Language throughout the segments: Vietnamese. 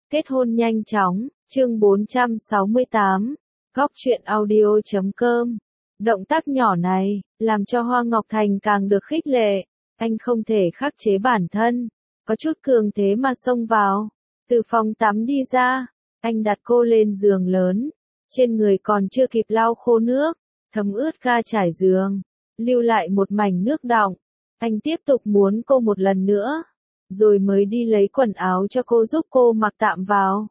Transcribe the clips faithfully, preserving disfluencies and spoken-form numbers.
Kết hôn nhanh chóng, chương bốn trăm sáu mươi tám, góc truyện audio chấm com. Động tác nhỏ này, làm cho Hoa Ngọc Thành càng được khích lệ. Anh không thể khắc chế bản thân, có chút cường thế mà xông vào. Từ phòng tắm đi ra, anh đặt cô lên giường lớn. Trên người còn chưa kịp lau khô nước, thấm ướt ga trải giường, lưu lại một mảnh nước đọng. Anh tiếp tục muốn cô một lần nữa, rồi mới đi lấy quần áo cho cô giúp cô mặc tạm vào.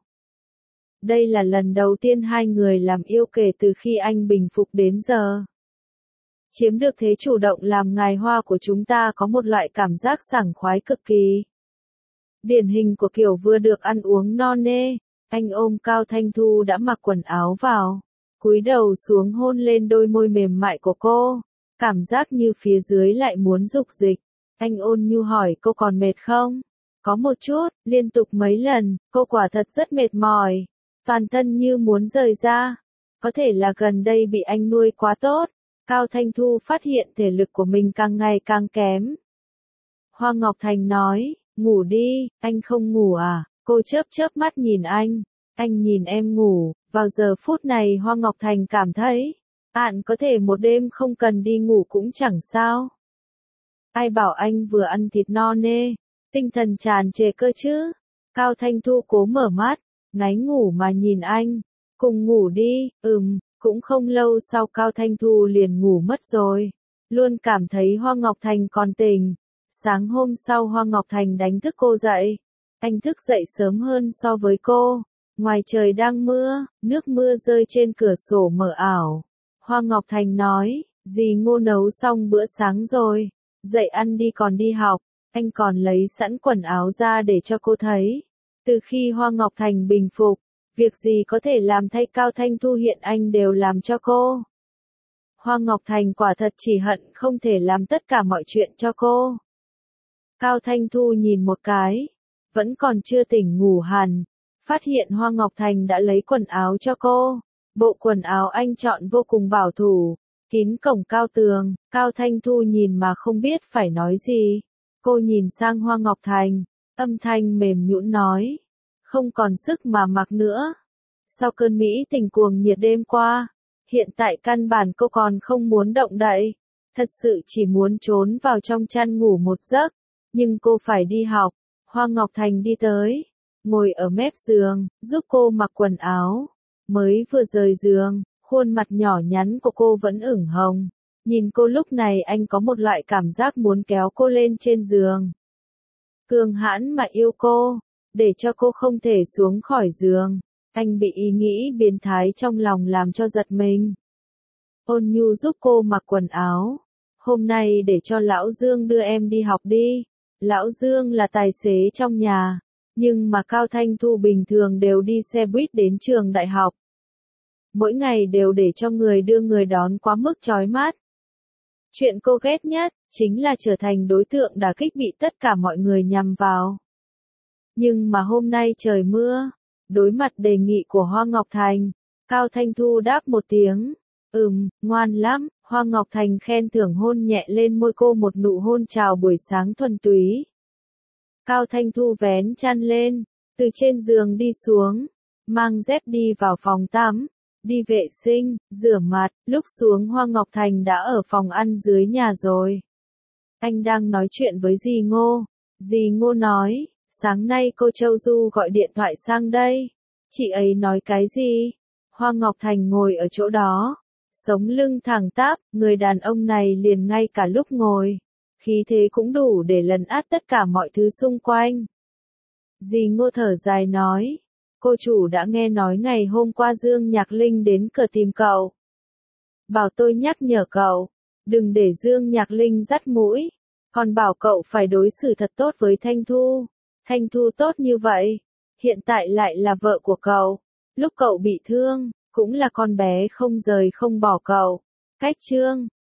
Đây là lần đầu tiên hai người làm yêu kể từ khi anh bình phục đến giờ. Chiếm được thế chủ động làm ngài Hoa của chúng ta có một loại cảm giác sảng khoái cực kỳ. Điển hình của kiểu vừa được ăn uống no nê. Anh ôm Cao Thanh Thu đã mặc quần áo vào, cúi đầu xuống hôn lên đôi môi mềm mại của cô, cảm giác như phía dưới lại muốn dục dịch. Anh ôn nhu hỏi cô còn mệt không? Có một chút, liên tục mấy lần, cô quả thật rất mệt mỏi, toàn thân như muốn rời ra. Có thể là gần đây bị anh nuôi quá tốt, Cao Thanh Thu phát hiện thể lực của mình càng ngày càng kém. Hoa Ngọc Thành nói, ngủ đi, anh không ngủ à? Cô chớp chớp mắt nhìn anh, anh nhìn em ngủ. Vào giờ phút này Hoa Ngọc Thành cảm thấy, bạn có thể một đêm không cần đi ngủ cũng chẳng sao. Ai bảo anh vừa ăn thịt no nê, tinh thần tràn trề cơ chứ. Cao Thanh Thu cố mở mắt, ngáy ngủ mà nhìn anh, cùng ngủ đi. Ừm, cũng không lâu sau Cao Thanh Thu liền ngủ mất rồi, luôn cảm thấy Hoa Ngọc Thành còn tỉnh. Sáng hôm sau Hoa Ngọc Thành đánh thức cô dậy. Anh thức dậy sớm hơn so với cô. Ngoài trời đang mưa, nước mưa rơi trên cửa sổ mờ ảo. Hoa Ngọc Thành nói, dì Ngô nấu xong bữa sáng rồi, dậy ăn đi còn đi học. Anh còn lấy sẵn quần áo ra để cho cô thấy. Từ khi Hoa Ngọc Thành bình phục, việc gì có thể làm thay Cao Thanh Thu hiện anh đều làm cho cô. Hoa Ngọc Thành quả thật chỉ hận không thể làm tất cả mọi chuyện cho cô. Cao Thanh Thu nhìn một cái, vẫn còn chưa tỉnh ngủ hẳn, phát hiện Hoa Ngọc Thành đã lấy quần áo cho cô. Bộ quần áo anh chọn vô cùng bảo thủ, kín cổng cao tường. Cao Thanh Thu nhìn mà không biết phải nói gì. Cô nhìn sang Hoa Ngọc Thành, âm thanh mềm nhũn nói, không còn sức mà mặc nữa. Sau cơn mỹ tình cuồng nhiệt đêm qua, hiện tại căn bản cô còn không muốn động đậy, thật sự chỉ muốn trốn vào trong chăn ngủ một giấc, nhưng cô phải đi học. Hoa Ngọc Thành đi tới, ngồi ở mép giường, giúp cô mặc quần áo. Mới vừa rời giường, khuôn mặt nhỏ nhắn của cô vẫn ửng hồng. Nhìn cô lúc này anh có một loại cảm giác muốn kéo cô lên trên giường. Cường hãn mà yêu cô, để cho cô không thể xuống khỏi giường. Anh bị ý nghĩ biến thái trong lòng làm cho giật mình. Ôn nhu giúp cô mặc quần áo. Hôm nay để cho Lão Dương đưa em đi học đi. Lão Dương là tài xế trong nhà, nhưng mà Cao Thanh Thu bình thường đều đi xe buýt đến trường đại học. Mỗi ngày đều để cho người đưa người đón quá mức chói mắt. Chuyện cô ghét nhất, chính là trở thành đối tượng đả kích bị tất cả mọi người nhằm vào. Nhưng mà hôm nay trời mưa, đối mặt đề nghị của Hoa Ngọc Thành, Cao Thanh Thu đáp một tiếng, ừm, ngoan lắm. Hoa Ngọc Thành khen thưởng hôn nhẹ lên môi cô một nụ hôn chào buổi sáng thuần túy. Cao Thanh Thu vén chăn lên, từ trên giường đi xuống, mang dép đi vào phòng tắm, đi vệ sinh, rửa mặt. Lúc xuống Hoa Ngọc Thành đã ở phòng ăn dưới nhà rồi. Anh đang nói chuyện với dì Ngô. Dì Ngô nói, sáng nay cô Châu Du gọi điện thoại sang đây. Chị ấy nói cái gì? Hoa Ngọc Thành ngồi ở chỗ đó, sống lưng thẳng tắp, người đàn ông này liền ngay cả lúc ngồi, khí thế cũng đủ để lấn át tất cả mọi thứ xung quanh. Dì Ngô thở dài nói, cô chủ đã nghe nói ngày hôm qua Dương Nhạc Linh đến cửa tìm cậu. Bảo tôi nhắc nhở cậu, đừng để Dương Nhạc Linh dắt mũi, còn bảo cậu phải đối xử thật tốt với Thanh Thu. Thanh Thu tốt như vậy, hiện tại lại là vợ của cậu, lúc cậu bị thương, cũng là con bé không rời không bỏ cậu. Cách chương